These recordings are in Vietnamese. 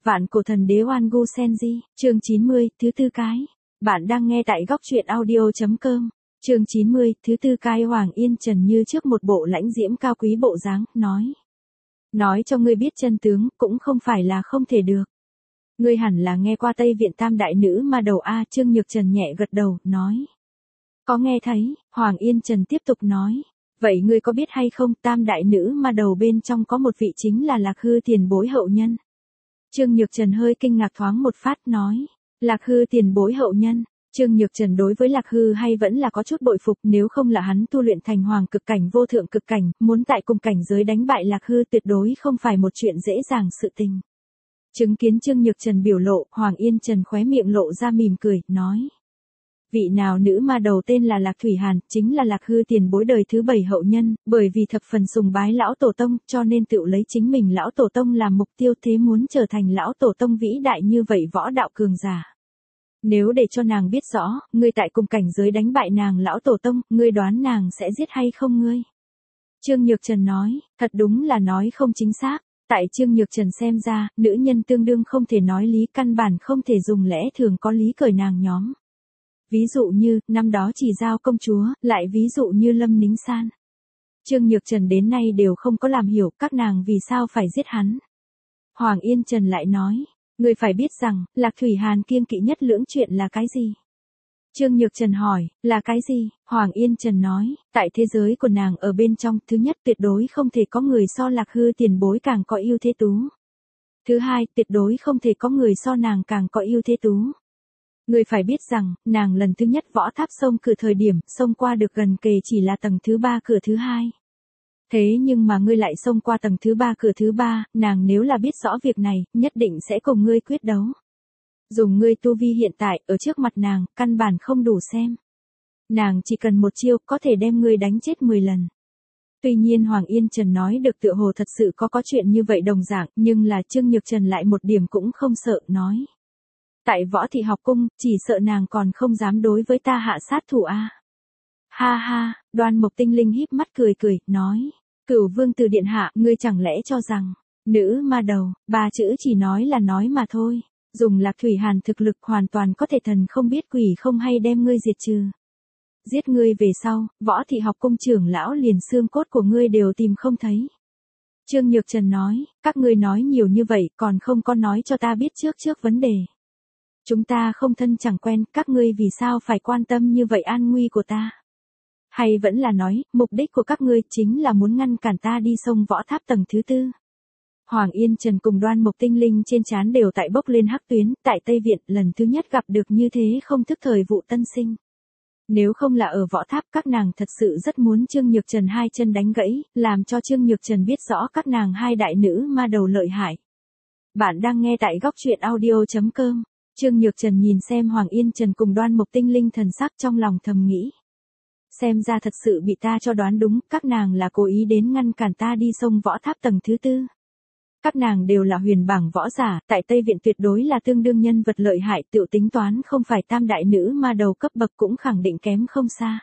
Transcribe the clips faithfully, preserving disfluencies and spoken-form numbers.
Vạn cổ thần đế Oan Gu Senji, chương chín mươi, thứ tư cái. Bạn đang nghe tại góc truyện audio.com. Chương chín mươi, thứ tư cái. Hoàng Yên Trần như trước một bộ lãnh diễm cao quý bộ dáng, nói. Nói cho ngươi biết chân tướng, cũng không phải là không thể được. Ngươi hẳn là nghe qua Tây Viện Tam Đại Nữ Ma Đầu A. Trương Nhược Trần nhẹ gật đầu, nói. Có nghe thấy, Hoàng Yên Trần tiếp tục nói. Vậy ngươi có biết hay không, Tam Đại Nữ Ma Đầu bên trong có một vị chính là Lạc Hư tiền bối hậu nhân. Trương Nhược Trần hơi kinh ngạc thoáng một phát, nói. Lạc Hư tiền bối hậu nhân. Trương Nhược Trần đối với Lạc Hư hay vẫn là có chút bội phục, nếu không là hắn tu luyện thành hoàng cực cảnh vô thượng cực cảnh, muốn tại cùng cảnh giới đánh bại Lạc Hư tuyệt đối không phải một chuyện dễ dàng sự tình. Chứng kiến Trương Nhược Trần biểu lộ, Hoàng Yên Trần khóe miệng lộ ra mỉm cười, nói. Vị nào nữ ma đầu tên là Lạc Thủy Hàn, chính là Lạc Hư tiền bối đời thứ bảy hậu nhân, bởi vì thập phần sùng bái lão tổ tông, cho nên tự lấy chính mình lão tổ tông làm mục tiêu, thế muốn trở thành lão tổ tông vĩ đại như vậy võ đạo cường giả. Nếu để cho nàng biết rõ, ngươi tại cùng cảnh giới đánh bại nàng lão tổ tông, ngươi đoán nàng sẽ giết hay không ngươi? Trương Nhược Trần nói, thật đúng là nói không chính xác. Tại Trương Nhược Trần xem ra, nữ nhân tương đương không thể nói lý, căn bản không thể dùng lẽ thường có lý cởi nàng nhóm. Ví dụ như, năm đó Chỉ Giao công chúa, lại ví dụ như Lâm Nính San. Trương Nhược Trần đến nay đều không có làm hiểu các nàng vì sao phải giết hắn. Hoàng Yên Trần lại nói, ngươi phải biết rằng, Lạc Thủy Hàn kiêng kỵ nhất lưỡng chuyện là cái gì? Trương Nhược Trần hỏi, là cái gì? Hoàng Yên Trần nói, tại thế giới của nàng ở bên trong, thứ nhất tuyệt đối không thể có người so Lạc Hư tiền bối càng có ưu thế tú. Thứ hai, tuyệt đối không thể có người so nàng càng có ưu thế tú. Ngươi phải biết rằng, nàng lần thứ nhất võ tháp sông cửa thời điểm, xông qua được gần kề chỉ là tầng thứ ba cửa thứ hai. Thế nhưng mà ngươi lại xông qua tầng thứ ba cửa thứ ba, nàng nếu là biết rõ việc này, nhất định sẽ cùng ngươi quyết đấu. Dùng ngươi tu vi hiện tại, ở trước mặt nàng, căn bản không đủ xem. Nàng chỉ cần một chiêu, có thể đem ngươi đánh chết mười lần. Tuy nhiên Hoàng Yên Trần nói được tựa hồ thật sự có có chuyện như vậy đồng dạng, nhưng là Trương Nhược Trần lại một điểm cũng không sợ, nói. Tại Võ Thị học cung, chỉ sợ nàng còn không dám đối với ta hạ sát thủ a. Ha ha, Đoan Mộc Tinh Linh híp mắt cười cười, nói. Cửu Vương Từ điện hạ, ngươi chẳng lẽ cho rằng, nữ ma đầu, ba chữ chỉ nói là nói mà thôi. Dùng Lạc Thủy Hàn thực lực hoàn toàn có thể thần không biết quỷ không hay đem ngươi diệt trừ. Giết ngươi về sau, Võ Thị học cung trưởng lão liền xương cốt của ngươi đều tìm không thấy. Trương Nhược Trần nói, các ngươi nói nhiều như vậy còn không có nói cho ta biết trước trước vấn đề. Chúng ta không thân chẳng quen, các ngươi vì sao phải quan tâm như vậy an nguy của ta? Hay vẫn là nói, mục đích của các ngươi chính là muốn ngăn cản ta đi sông võ tháp tầng thứ tư? Hoàng Yên Trần cùng Đoan Mộc Tinh Linh trên trán đều tại bốc lên hắc tuyến, tại Tây Viện lần thứ nhất gặp được như thế không thức thời vụ tân sinh. Nếu không là ở võ tháp các nàng thật sự rất muốn Trương Nhược Trần hai chân đánh gãy, làm cho Trương Nhược Trần biết rõ các nàng hai đại nữ ma đầu lợi hại. Bạn đang nghe tại góc truyện audio.com. Trương Nhược Trần nhìn xem Hoàng Yên Trần cùng Đoan Mộc Tinh Linh thần sắc trong lòng thầm nghĩ. Xem ra thật sự bị ta cho đoán đúng, các nàng là cố ý đến ngăn cản ta đi sông võ tháp tầng thứ tư. Các nàng đều là huyền bảng võ giả, tại Tây Viện tuyệt đối là tương đương nhân vật lợi hại, tự tính toán không phải tam đại nữ ma đầu cấp bậc cũng khẳng định kém không xa.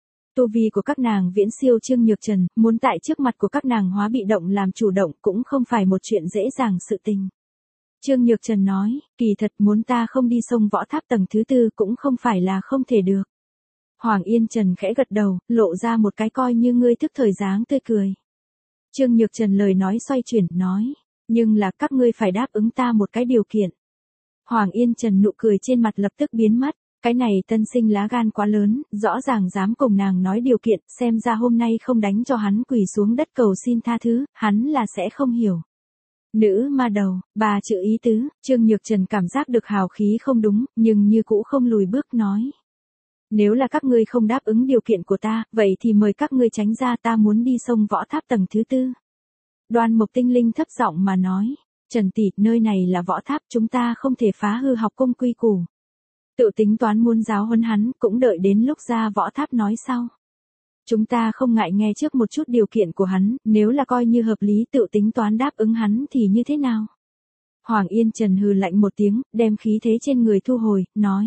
Tu vi của các nàng viễn siêu Trương Nhược Trần, muốn tại trước mặt của các nàng hóa bị động làm chủ động cũng không phải một chuyện dễ dàng sự tình. Trương Nhược Trần nói, kỳ thật muốn ta không đi sông võ tháp tầng thứ tư cũng không phải là không thể được. Hoàng Yên Trần khẽ gật đầu, lộ ra một cái coi như ngươi thức thời dáng tươi cười. Trương Nhược Trần lời nói xoay chuyển, nói, nhưng là các ngươi phải đáp ứng ta một cái điều kiện. Hoàng Yên Trần nụ cười trên mặt lập tức biến mất, cái này tân sinh lá gan quá lớn, rõ ràng dám cùng nàng nói điều kiện, xem ra hôm nay không đánh cho hắn quỳ xuống đất cầu xin tha thứ, hắn là sẽ không hiểu. Nữ ma đầu, ba chữ ý tứ, Trương Nhược Trần cảm giác được hào khí không đúng, nhưng như cũ không lùi bước nói. Nếu là các ngươi không đáp ứng điều kiện của ta, vậy thì mời các ngươi tránh ra, ta muốn đi sông võ tháp tầng thứ tư. Đoan Mộc Tinh Linh thấp giọng mà nói, Trần tỷ, nơi này là võ tháp, chúng ta không thể phá hư học cung quy củ. Tự tính toán muốn giáo huấn hắn, cũng đợi đến lúc ra võ tháp nói sau. Chúng ta không ngại nghe trước một chút điều kiện của hắn, nếu là coi như hợp lý tự tính toán đáp ứng hắn thì như thế nào? Hoàng Yên Trần hừ lạnh một tiếng, đem khí thế trên người thu hồi, nói.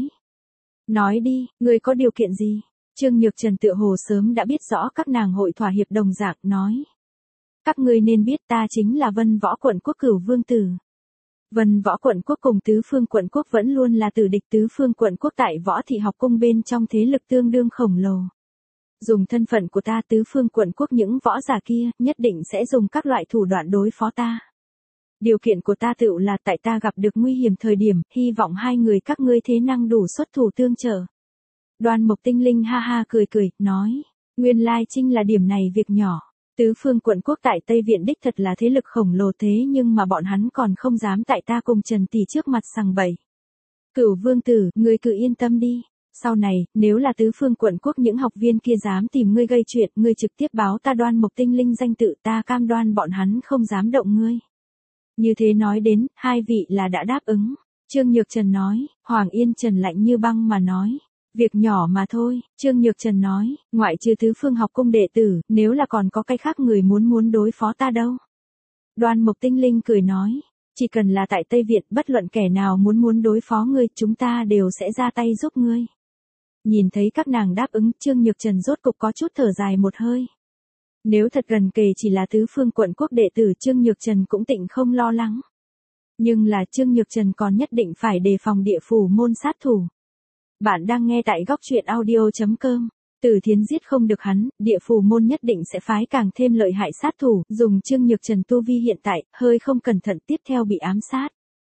Nói đi, ngươi có điều kiện gì? Trương Nhược Trần tựa hồ sớm đã biết rõ các nàng hội thỏa hiệp đồng dạng, nói. Các ngươi nên biết ta chính là Vân Võ quận quốc Cửu Vương tử. Vân Võ quận quốc cùng Tứ Phương quận quốc vẫn luôn là tử địch. Tứ Phương quận quốc tại Võ Thị học cung bên trong thế lực tương đương khổng lồ. Dùng thân phận của ta Tứ Phương quận quốc những võ giả kia nhất định sẽ dùng các loại thủ đoạn đối phó ta. Điều kiện của ta tựu là tại ta gặp được nguy hiểm thời điểm, hy vọng hai người các ngươi thế năng đủ xuất thủ tương trợ. Đoan Mộc Tinh Linh ha ha cười cười, nói, nguyên lai Trinh là điểm này việc nhỏ. Tứ Phương quận quốc tại Tây Viện đích thật là thế lực khổng lồ thế nhưng mà bọn hắn còn không dám tại ta cùng Trần Tỷ trước mặt sằng bậy. Cửu Vương Tử, ngươi cứ yên tâm đi. Sau này, nếu là Tứ Phương quận quốc những học viên kia dám tìm ngươi gây chuyện, ngươi trực tiếp báo ta Đoan Mộc Tinh Linh danh tự, ta cam đoan bọn hắn không dám động ngươi. Như thế nói đến, hai vị là đã đáp ứng. Trương Nhược Trần nói, Hoàng Yên Trần lạnh như băng mà nói. Việc nhỏ mà thôi, Trương Nhược Trần nói, ngoại trừ Tứ Phương học cung đệ tử, nếu là còn có cái khác người muốn muốn đối phó ta đâu. Đoan Mộc Tinh Linh cười nói, chỉ cần là tại Tây Viện, bất luận kẻ nào muốn muốn đối phó ngươi, chúng ta đều sẽ ra tay giúp ngươi. Nhìn thấy các nàng đáp ứng, Trương Nhược Trần rốt cục có chút thở dài một hơi. Nếu thật gần kề chỉ là Tứ Phương quận quốc đệ tử, Trương Nhược Trần cũng tịnh không lo lắng. Nhưng là Trương Nhược Trần còn nhất định phải đề phòng địa phủ môn sát thủ. Bạn đang nghe tại góc truyện audio chấm com. Từ Thiến giết không được hắn, địa phủ môn nhất định sẽ phái càng thêm lợi hại sát thủ, dùng Trương Nhược Trần tu vi hiện tại, hơi không cẩn thận tiếp theo bị ám sát.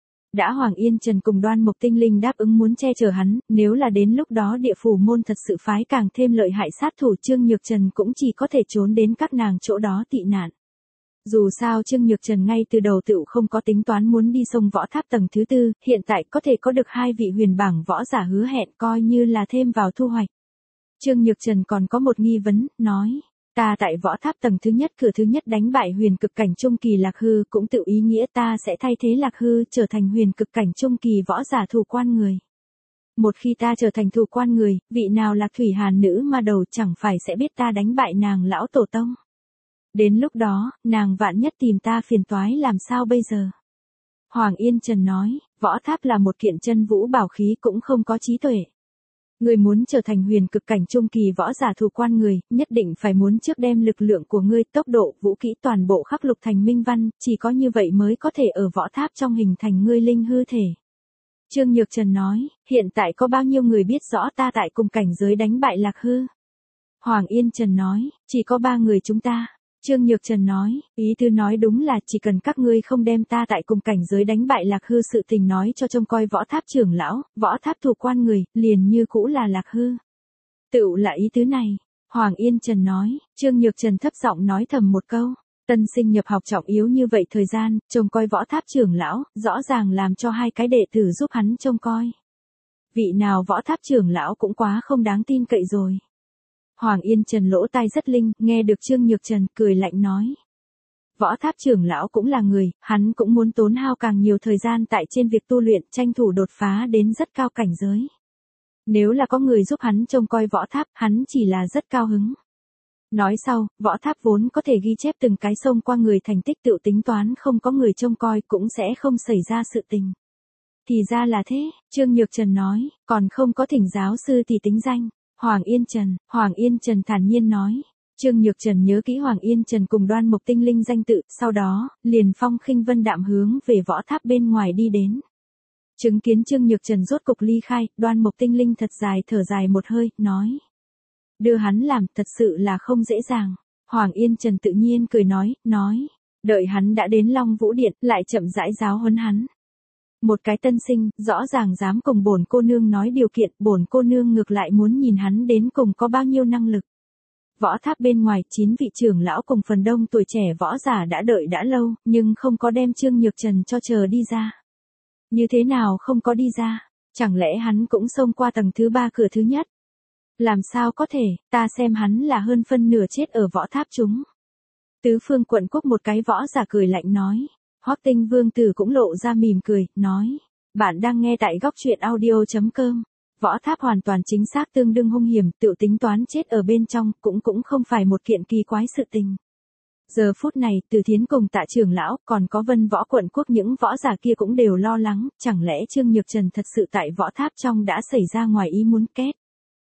Đã Hoàng Yên Trần cùng Đoan Mộc Tinh Linh đáp ứng muốn che chở hắn, nếu là đến lúc đó địa phủ môn thật sự phái càng thêm lợi hại sát thủ, Trương Nhược Trần cũng chỉ có thể trốn đến các nàng chỗ đó tị nạn. Dù sao Trương Nhược Trần ngay từ đầu tựu không có tính toán muốn đi sông võ tháp tầng thứ tư, hiện tại có thể có được hai vị huyền bảng võ giả hứa hẹn coi như là thêm vào thu hoạch. Trương Nhược Trần còn có một nghi vấn, nói, ta tại võ tháp tầng thứ nhất cửa thứ nhất đánh bại huyền cực cảnh trung kỳ Lạc Hư, cũng tự ý nghĩa ta sẽ thay thế Lạc Hư trở thành huyền cực cảnh trung kỳ võ giả thủ quan người. Một khi ta trở thành thủ quan người, vị nào Lạc Thủy Hàn nữ ma đầu chẳng phải sẽ biết ta đánh bại nàng lão tổ tông. Đến lúc đó, nàng vạn nhất tìm ta phiền toái làm sao bây giờ? Hoàng Yên Trần nói, võ tháp là một kiện chân vũ bảo khí cũng không có trí tuệ. Người muốn trở thành huyền cực cảnh trung kỳ võ giả thủ quan người, nhất định phải muốn trước đem lực lượng của ngươi, tốc độ, vũ kỹ toàn bộ khắc lục thành minh văn, chỉ có như vậy mới có thể ở võ tháp trong hình thành ngươi linh hư thể. Trương Nhược Trần nói, hiện tại có bao nhiêu người biết rõ ta tại cùng cảnh giới đánh bại Lạc Hư? Hoàng Yên Trần nói, chỉ có ba người chúng ta. Trương Nhược Trần nói, ý tư nói đúng là chỉ cần các ngươi không đem ta tại cùng cảnh giới đánh bại Lạc Hư sự tình nói cho trông coi võ tháp trưởng lão, võ tháp thủ quan người, liền như cũ là Lạc Hư. Tựu là ý tứ này. Hoàng Yên Trần nói, Trương Nhược Trần thấp giọng nói thầm một câu, tân sinh nhập học trọng yếu như vậy thời gian, trông coi võ tháp trưởng lão, rõ ràng làm cho hai cái đệ tử giúp hắn trông coi. Vị nào võ tháp trưởng lão cũng quá không đáng tin cậy rồi. Hoàng Yên Trần lỗ tai rất linh, nghe được Trương Nhược Trần, cười lạnh nói. Võ tháp trưởng lão cũng là người, hắn cũng muốn tốn hao càng nhiều thời gian tại trên việc tu luyện, tranh thủ đột phá đến rất cao cảnh giới. Nếu là có người giúp hắn trông coi võ tháp, hắn chỉ là rất cao hứng. Nói sau, võ tháp vốn có thể ghi chép từng cái xông qua người thành tích tự tính toán không có người trông coi cũng sẽ không xảy ra sự tình. Thì ra là thế, Trương Nhược Trần nói, còn không có thỉnh giáo sư thì tính danh. Hoàng Yên Trần, Hoàng Yên Trần thản nhiên nói. Trương Nhược Trần nhớ kỹ Hoàng Yên Trần cùng Đoan Mộc Tinh Linh danh tự, sau đó, liền phong khinh vân đạm hướng về võ tháp bên ngoài đi đến. Chứng kiến Trương Nhược Trần rốt cục ly khai, Đoan Mộc Tinh Linh thật dài thở dài một hơi, nói. Đưa hắn làm, thật sự là không dễ dàng. Hoàng Yên Trần tự nhiên cười nói, nói. Đợi hắn đã đến Long Vũ Điện, lại chậm rãi giáo huấn hắn. Một cái tân sinh, rõ ràng dám cùng bổn cô nương nói điều kiện, bổn cô nương ngược lại muốn nhìn hắn đến cùng có bao nhiêu năng lực. Võ tháp bên ngoài, chín vị trưởng lão cùng phần đông tuổi trẻ võ giả đã đợi đã lâu, nhưng không có đem Trương Nhược Trần cho chờ đi ra. Như thế nào không có đi ra? Chẳng lẽ hắn cũng xông qua tầng thứ ba cửa thứ nhất? Làm sao có thể, ta xem hắn là hơn phân nửa chết ở võ tháp chúng. Tứ Phương quận quốc một cái võ giả cười lạnh nói. Hoắc Tinh Vương Tử cũng lộ ra mỉm cười, nói. Bạn đang nghe tại góc truyện audio chấm com. Võ tháp hoàn toàn chính xác tương đương hung hiểm, tự tính toán chết ở bên trong, cũng cũng không phải một kiện kỳ quái sự tình. Giờ phút này, Từ Thiến cùng Tạ trưởng lão, còn có Vân Võ quận quốc những võ giả kia cũng đều lo lắng, chẳng lẽ Trương Nhược Trần thật sự tại võ tháp trong đã xảy ra ngoài ý muốn kết.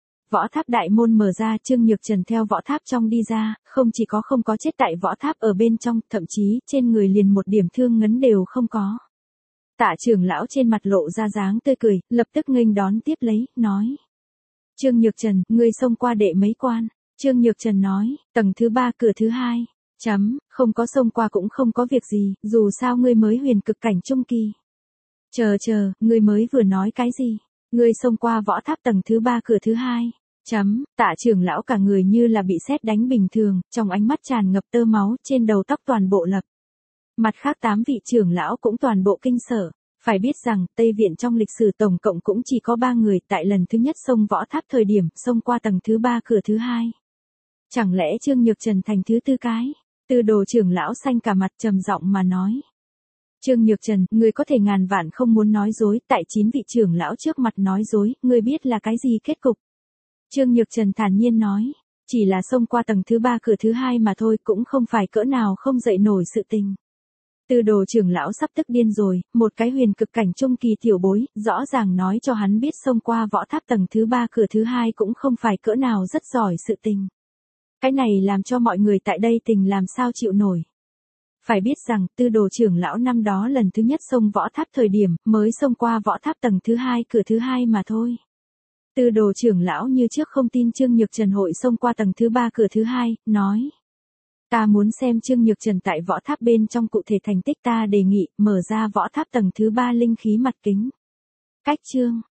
Võ tháp đại môn mở ra, Trương Nhược Trần theo võ tháp trong đi ra, không chỉ có không có chết tại võ tháp ở bên trong, thậm chí trên người liền một điểm thương ngấn đều không có. Tạ trưởng lão trên mặt lộ ra dáng tươi cười, lập tức nghênh đón tiếp lấy, nói. Trương Nhược Trần, ngươi xông qua đệ mấy quan? Trương Nhược Trần nói, tầng thứ ba cửa thứ hai. Chấm, không có xông qua cũng không có việc gì, dù sao ngươi mới huyền cực cảnh trung kỳ. Chờ chờ, ngươi mới vừa nói cái gì? Ngươi xông qua võ tháp tầng thứ ba cửa thứ hai. Chấm, Tạ trưởng lão cả người như là bị sét đánh bình thường, trong ánh mắt tràn ngập tơ máu, trên đầu tóc toàn bộ lập. Mặt khác tám vị trưởng lão cũng toàn bộ kinh sợ. Phải biết rằng, Tây Viện trong lịch sử tổng cộng cũng chỉ có ba người tại lần thứ nhất xông võ tháp thời điểm, xông qua tầng thứ ba cửa thứ hai. Chẳng lẽ Trương Nhược Trần thành thứ tư cái? Tư đồ trưởng lão xanh cả mặt trầm giọng mà nói. Trương Nhược Trần, ngươi có thể ngàn vạn không muốn nói dối, tại chín vị trưởng lão trước mặt nói dối, ngươi biết là cái gì kết cục? Trương Nhược Trần thản nhiên nói, chỉ là xông qua tầng thứ ba cửa thứ hai mà thôi, cũng không phải cỡ nào không dậy nổi sự tình. Tư đồ trưởng lão sắp tức điên rồi, một cái huyền cực cảnh trung kỳ tiểu bối, rõ ràng nói cho hắn biết xông qua võ tháp tầng thứ ba cửa thứ hai cũng không phải cỡ nào rất giỏi sự tình. Cái này làm cho mọi người tại đây tình làm sao chịu nổi. Phải biết rằng, tư đồ trưởng lão năm đó lần thứ nhất xông võ tháp thời điểm, mới xông qua võ tháp tầng thứ hai cửa thứ hai mà thôi. Tư đồ trưởng lão như trước không tin Trương Nhược Trần hội xông qua tầng thứ ba cửa thứ hai, nói. Ta muốn xem Trương Nhược Trần tại võ tháp bên trong cụ thể thành tích, ta đề nghị, mở ra võ tháp tầng thứ ba linh khí mặt kính. Cách chương.